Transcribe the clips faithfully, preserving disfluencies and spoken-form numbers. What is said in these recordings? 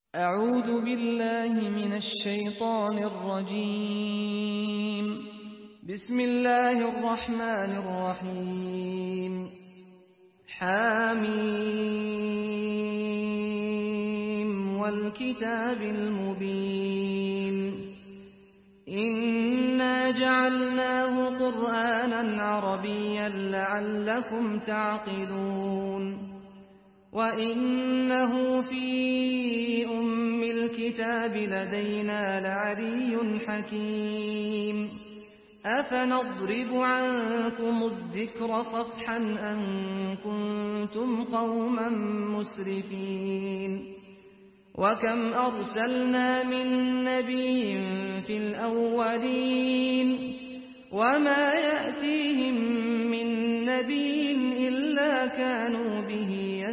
أعوذ بالله من الشيطان الرجيم. بسم الله الرحمن الرحيم. حاميم والكتاب المبين. إنا جعلناه قرآنا عربيا لعلكم تعقلون. وإنه في أم الكتاب لدينا لعلي حكيم. أفنضرب عنكم الذكر صفحا أن كنتم قوما مسرفين. وكم أرسلنا من نبي في الأولين وما يأتيهم من نبي إلا كانوا به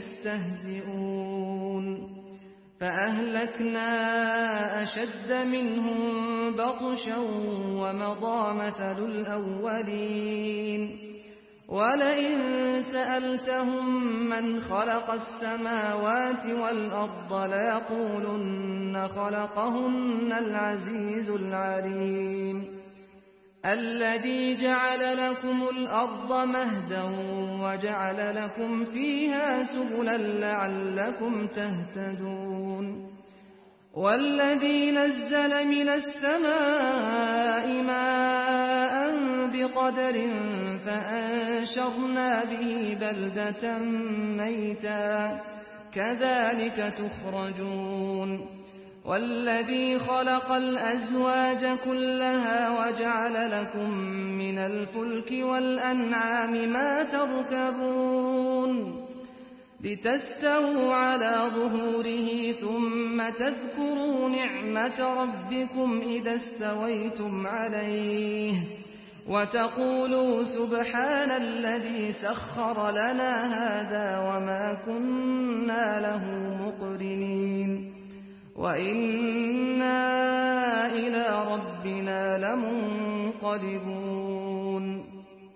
يستهزئون. فأهلكنا أشد منهم بطشا ومضى مثل الأولين. ولئن سألتهم من خلق السماوات والأرض ليقولن خلقهن العزيز العليم. الذي جعل لكم الأرض مهدا وجعل لكم فيها سبلا لعلكم تهتدون. والذي نزل من السماء ماء بقدر فأنشرنا به بلدة ميتا كذلك تخرجون. والذي خلق الأزواج كلها وجعل لكم من الفلك والأنعام ما تركبون لتستووا على ظهوره ثم تذكروا نعمة ربكم إذا استويتم عليه وتقولوا سبحان الذي سخر لنا هذا وما كنا له مقرنين وإنا إلى ربنا لمنقلبون.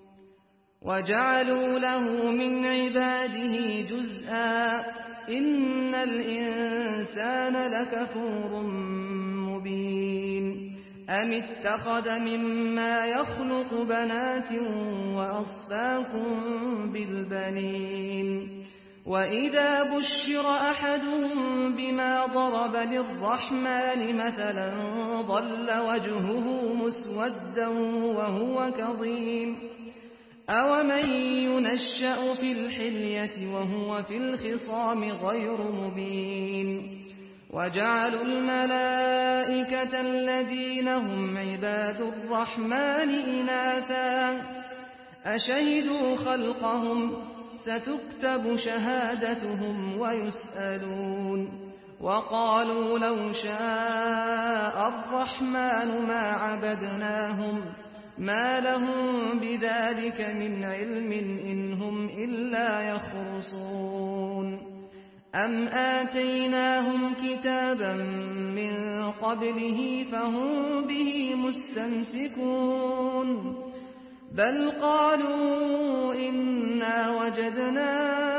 وجعلوا له من عباده جزءا إن الإنسان لكفور مبين. أم اتخذ مما يخلق بنات وأصفاكم بالبنين. وإذا بشر أحدهم بما ضرب للرحمن مثلا ظل وجهه مسودا وهو كظيم. أومن ينشأ في الحلية وهو في الخصام غير مبين. وجعلوا الملائكة الذين هم عباد الرحمن إناثا أشهدوا خلقهم ستكتب شهادتهم ويسألون. وقالوا لو شاء الرحمن ما عبدناهم ما لهم بذلك من علم إن هم إلا يخرصون. أم آتيناهم كتابا من قبله فهم به مستمسكون. بل قالوا إنا وجدنا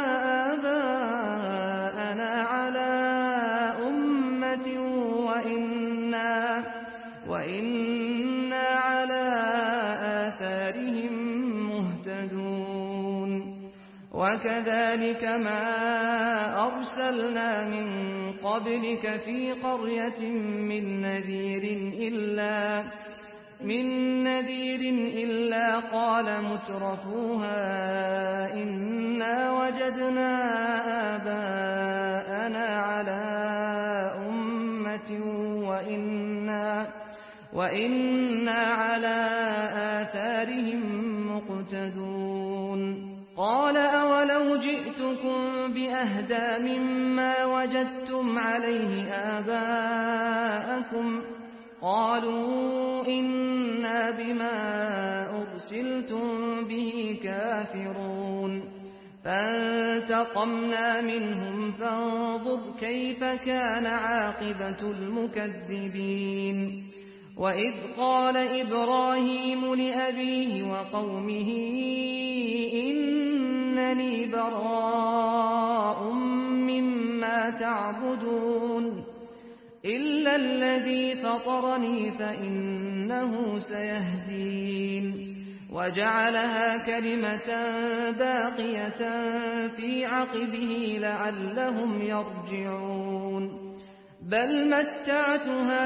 آباءنا على أمة وإنا, وإنا على آثارهم مهتدون. وكذلك ما أرسلنا من قبلك في قرية من نذير إلا من نذير إلا قال مترفوها إنا وجدنا آباءنا على أمة وإنا, وإنا على آثارهم مقتدون. قال أولو جئتكم بأهدى مما وجدتم عليه آباءكم قالوا إنا بما أرسلتم به كافرون. فانتقمنا منهم فانظر كيف كان عاقبة المكذبين. وإذ قال إبراهيم لأبيه وقومه إنني براء مما تعبدون إلا الذي فطرني فإنه سيهدين وجعلها كلمة باقية في عقبه لعلهم يرجعون بل متعت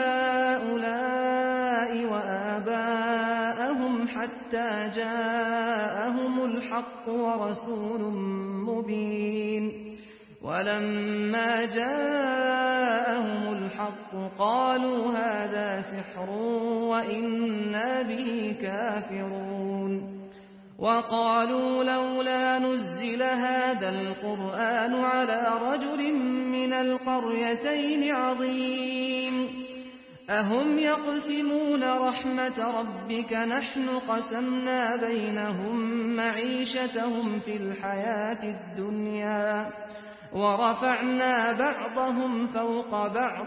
هؤلاء وآباءهم حتى جاءهم الحق ورسول مبين ولما جاءهم الحق قالوا هذا سحر وإنا به كافرون وقالوا لولا نزل هذا القرآن على رجل من القريتين عظيم أهم يقسمون رحمة ربك نحن قسمنا بينهم معيشتهم في الحياة الدنيا ورفعنا بعضهم فوق بعض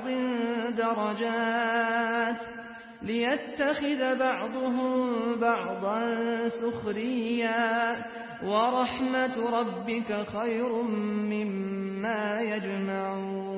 درجات ليتخذ بعضهم بعضا سخريا ورحمة ربك خير مما يجمعون